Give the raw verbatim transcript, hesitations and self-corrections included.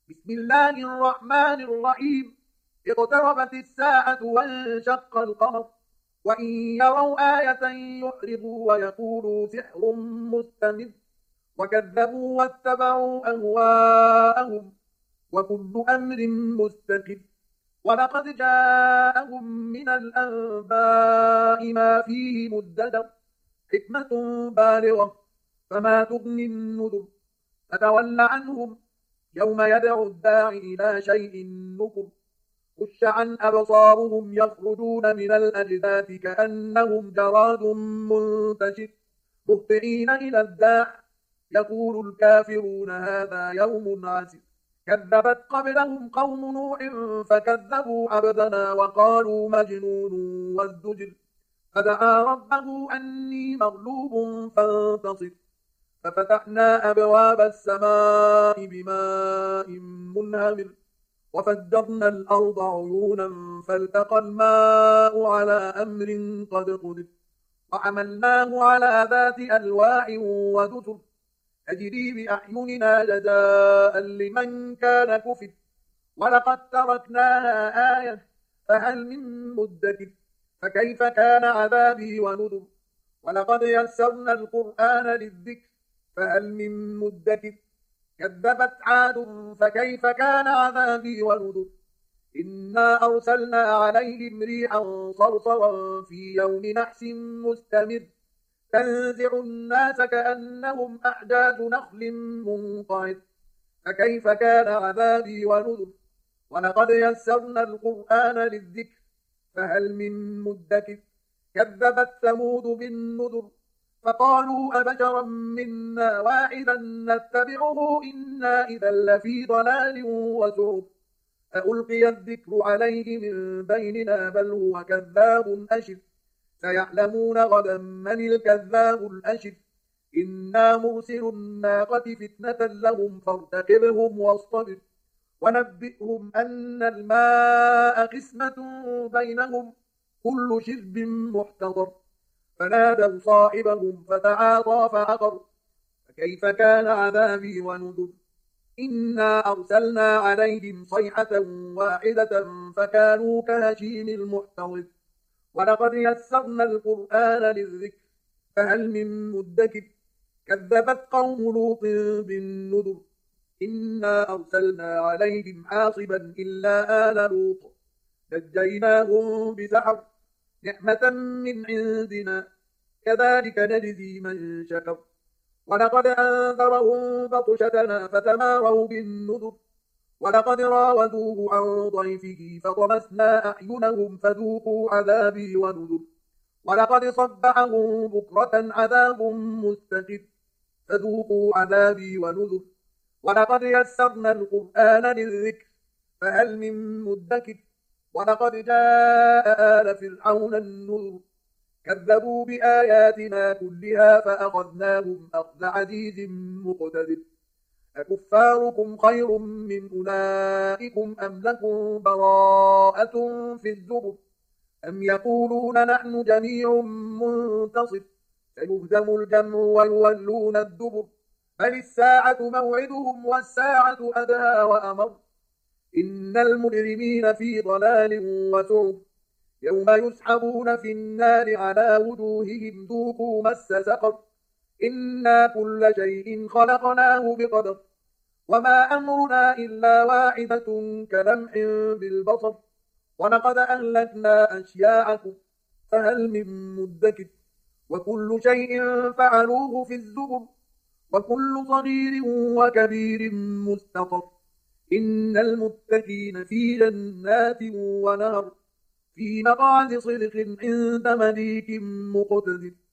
بسم الله الرحمن الرحيم. اقتربت الساعة وانشق القمر، وإن يروا آية يعرضوا ويقولوا سحر مستمر، وكذبوا واتبعوا أهواءهم، وكل أمر مستقر. ولقد جاءهم من الأنباء ما فيه مزدجر، حكمة بالغة، فما تغني النذر. فتول عنهم يوم يدعو الداعي إلى شيء نكر. خش عن أبصارهم يخرجون من الأجداث كأنهم جراد منتشر، مهطعين إلى الداع يقول الكافرون هذا يوم عسر. كذبت قبلهم قوم نوح فكذبوا عبدنا وقالوا مجنون وازدجر. فدعا ربه أني مغلوب فانتصر، ففتحنا أبواب السماء بماء منهمر، وفجرنا الأرض عيونا فالتقى الماء على أمر قد قدر. وحملناه على ذات ألواح ودسر، تجري بأعيننا جزاء لمن كان كفر. ولقد تركناها آية فهل من مدكر، فكيف كان عذابي ونذر. ولقد يسرنا القرآن للذكر فهل من مدكر. كذبت عاد فكيف كان عذابي ونذر. إنا أرسلنا عليهم ريحا صرصرا في يوم نحس مستمر، تنزع الناس كأنهم أعجاز نخل منقعر. فكيف كان عذابي ونذر. ولقد يسرنا القرآن للذكر فهل من مدكر. كذبت ثمود بالنذر فقالوا أبشرا منا واحدا نتبعه إنا إذا لفي ضلال وسعر. ألقي الذكر عليه من بيننا بل هو كذاب أشر. سيعلمون غدا من الكذاب الأشر. إنا مرسل الناقة فتنة لهم فارتقبهم واصطبر. ونبئهم أن الماء قسمة بينهم كل شرب محتضر. فنادوا صاحبهم فتعاطى فعقر. فكيف كان عذابي ونذر. إنا أرسلنا عليهم صيحة واحدة فكانوا كهشيم المحتضر. ولقد يسرنا القرآن للذكر فهل من مدكر. كذبت قوم لوط بالنذر. إنا أرسلنا عليهم حاصبا إلا آل لوط نجيناهم بسحر، نعمة من عندنا كذلك نجزي من شكر. ولقد أنذرهم بطشتنا فتماروا بالنذر. ولقد راودوه عن ضيفه فطمسنا أعينهم فذوقوا عذابي ونذر. ولقد صبحهم بكرة عذاب مستقر، فذوقوا عذابي ونذر. ولقد يسرنا القرآن للذكر فهل من مدكر. ولقد جاء آل فرعون النذر. كذبوا بآياتنا كلها فأخذناهم أخذ عزيز مقتدر. أكفاركم خير من أولئكم أم لكم براءة في الزبر. أم يقولون نحن جميع منتصر. سيهزم الجمع ويولون الدبر. بل الساعة موعدهم والساعة أدهى وأمر. إن المجرمين في ضلال وسعر. يوم يسحبون في النار على وجوههم ذوقوا مس سقر. إنا كل شيء خلقناه بقدر. وما أمرنا إلا واحدة كلمح بالبصر. ولقد أهلكنا أشياعكم فهل من مدكر. وكل شيء فعلوه في الزبر. وكل صغير وكبير مستقر. إن المتقين في جنات ونهر، في مقعد صدق عند مليك مقتدر.